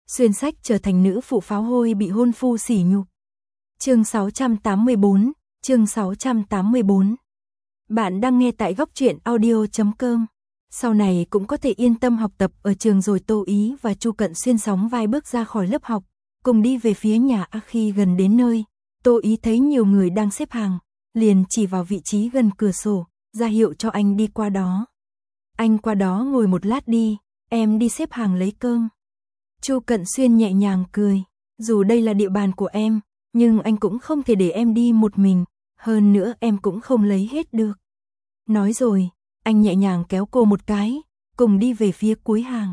Xuyên sách trở thành nữ phụ pháo hôi bị hôn phu sỉ nhục. Chương 684, chương 684. Bạn đang nghe tại góc truyện audio.com. Sau này cũng có thể yên tâm học tập ở trường rồi. Tô Ý và Chu Cận Xuyên sóng vai bước ra khỏi lớp học, cùng đi về phía nhà. Khi gần đến nơi, Tô Ý thấy nhiều người đang xếp hàng, liền chỉ vào vị trí gần cửa sổ, ra hiệu cho anh đi qua đó. Anh qua đó ngồi một lát đi, em đi xếp hàng lấy cơm. Chu Cận Xuyên nhẹ nhàng cười, dù đây là địa bàn của em, nhưng anh cũng không thể để em đi một mình, hơn nữa em cũng không lấy hết được. Nói rồi, anh nhẹ nhàng kéo cô một cái, cùng đi về phía cuối hàng.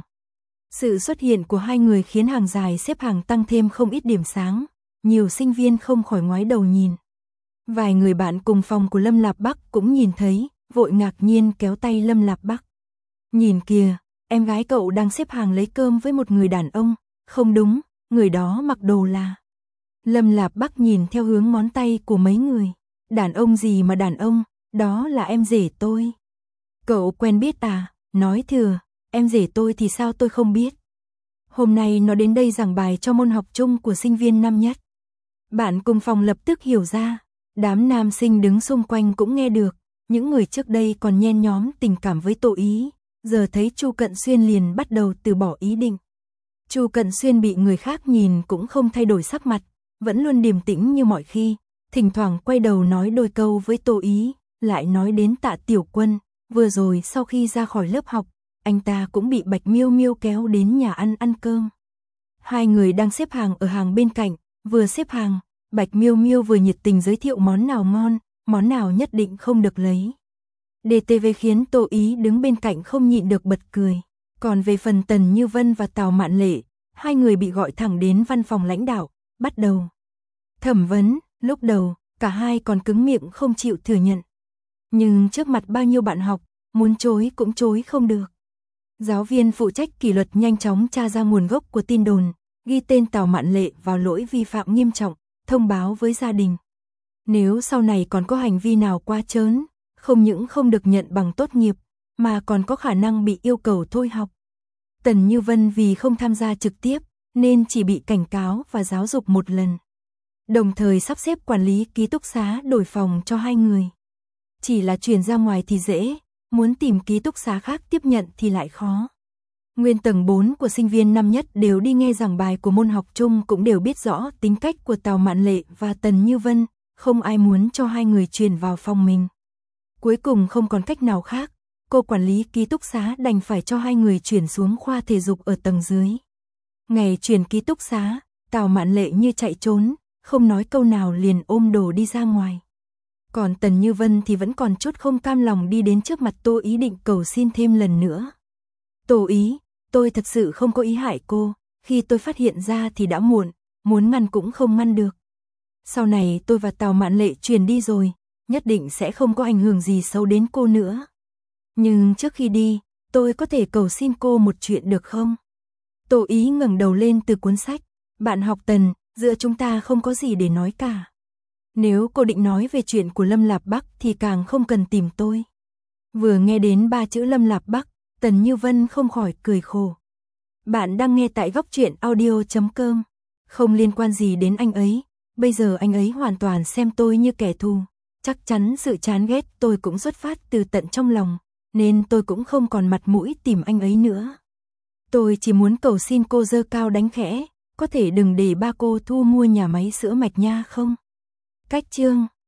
Sự xuất hiện của hai người khiến hàng dài xếp hàng tăng thêm không ít điểm sáng, nhiều sinh viên không khỏi ngoái đầu nhìn. Vài người bạn cùng phòng của Lâm Lạp Bắc cũng nhìn thấy, vội ngạc nhiên kéo tay Lâm Lạp Bắc. Nhìn kìa, em gái cậu đang xếp hàng lấy cơm với một người đàn ông, không đúng, người đó mặc đồ là... Lâm Lạp Bắc nhìn theo hướng ngón tay của mấy người. Đàn ông gì mà đàn ông, đó là em rể tôi. Cậu quen biết à? Nói thừa, em rể tôi thì sao tôi không biết. Hôm nay nó đến đây giảng bài cho môn học chung của sinh viên năm nhất. Bạn cùng phòng lập tức hiểu ra, đám nam sinh đứng xung quanh cũng nghe được, những người trước đây còn nhen nhóm tình cảm với Tô Ý, giờ thấy Chu Cận Xuyên liền bắt đầu từ bỏ ý định. Chu Cận Xuyên bị người khác nhìn cũng không thay đổi sắc mặt, vẫn luôn điềm tĩnh như mọi khi, thỉnh thoảng quay đầu nói đôi câu với Tô Ý, lại nói đến Tạ Tiểu Quân, vừa rồi sau khi ra khỏi lớp học, anh ta cũng bị Bạch Miêu Miêu kéo đến nhà ăn cơm. Hai người đang xếp hàng ở hàng bên cạnh, vừa xếp hàng, Bạch Miêu Miêu vừa nhiệt tình giới thiệu món nào ngon, món nào nhất định không được lấy. DTV khiến Tô Ý đứng bên cạnh không nhịn được bật cười. Còn về phần Tần Như Vân và Tào Mạn Lệ, hai người bị gọi thẳng đến văn phòng lãnh đạo, bắt đầu thẩm vấn. Lúc đầu, cả hai còn cứng miệng không chịu thừa nhận. Nhưng trước mặt bao nhiêu bạn học, muốn chối cũng chối không được. Giáo viên phụ trách kỷ luật nhanh chóng tra ra nguồn gốc của tin đồn, ghi tên Tào Mạn Lệ vào lỗi vi phạm nghiêm trọng, thông báo với gia đình. Nếu sau này còn có hành vi nào quá trớn, không những không được nhận bằng tốt nghiệp, mà còn có khả năng bị yêu cầu thôi học. Tần Như Vân vì không tham gia trực tiếp, nên chỉ bị cảnh cáo và giáo dục một lần. Đồng thời sắp xếp quản lý ký túc xá đổi phòng cho hai người. Chỉ là chuyển ra ngoài thì dễ, muốn tìm ký túc xá khác tiếp nhận thì lại khó. Nguyên tầng 4 của sinh viên năm nhất đều đi nghe giảng bài của môn học chung cũng đều biết rõ tính cách của Tào Mạn Lệ và Tần Như Vân, không ai muốn cho hai người chuyển vào phòng mình. Cuối cùng không còn cách nào khác, cô quản lý ký túc xá đành phải cho hai người chuyển xuống khoa thể dục ở tầng dưới. Ngày chuyển ký túc xá, Tào Mạn Lệ như chạy trốn, không nói câu nào liền ôm đồ đi ra ngoài. Còn Tần Như Vân thì vẫn còn chút không cam lòng đi đến trước mặt Tô Ý định cầu xin thêm lần nữa. Tô Ý, tôi thật sự không có ý hại cô, khi tôi phát hiện ra thì đã muộn, muốn ngăn cũng không ngăn được. Sau này tôi và Tào Mạn Lệ chuyển đi rồi, nhất định sẽ không có ảnh hưởng gì xấu đến cô nữa. Nhưng trước khi đi, tôi có thể cầu xin cô một chuyện được không? Tô Ý ngẩng đầu lên từ cuốn sách. Bạn học Tần, giữa chúng ta không có gì để nói cả. Nếu cô định nói về chuyện của Lâm Lạp Bắc thì càng không cần tìm tôi. Vừa nghe đến 3 chữ Lâm Lạp Bắc, Tần Như Vân không khỏi cười khổ. Bạn đang nghe tại góc truyện audio.com. Không liên quan gì đến anh ấy, bây giờ anh ấy hoàn toàn xem tôi như kẻ thù. Chắc chắn sự chán ghét tôi cũng xuất phát từ tận trong lòng, nên tôi cũng không còn mặt mũi tìm anh ấy nữa. Tôi chỉ muốn cầu xin cô giơ cao đánh khẽ, có thể đừng để ba cô thu mua nhà máy sữa Mạch Nha không? Cách chương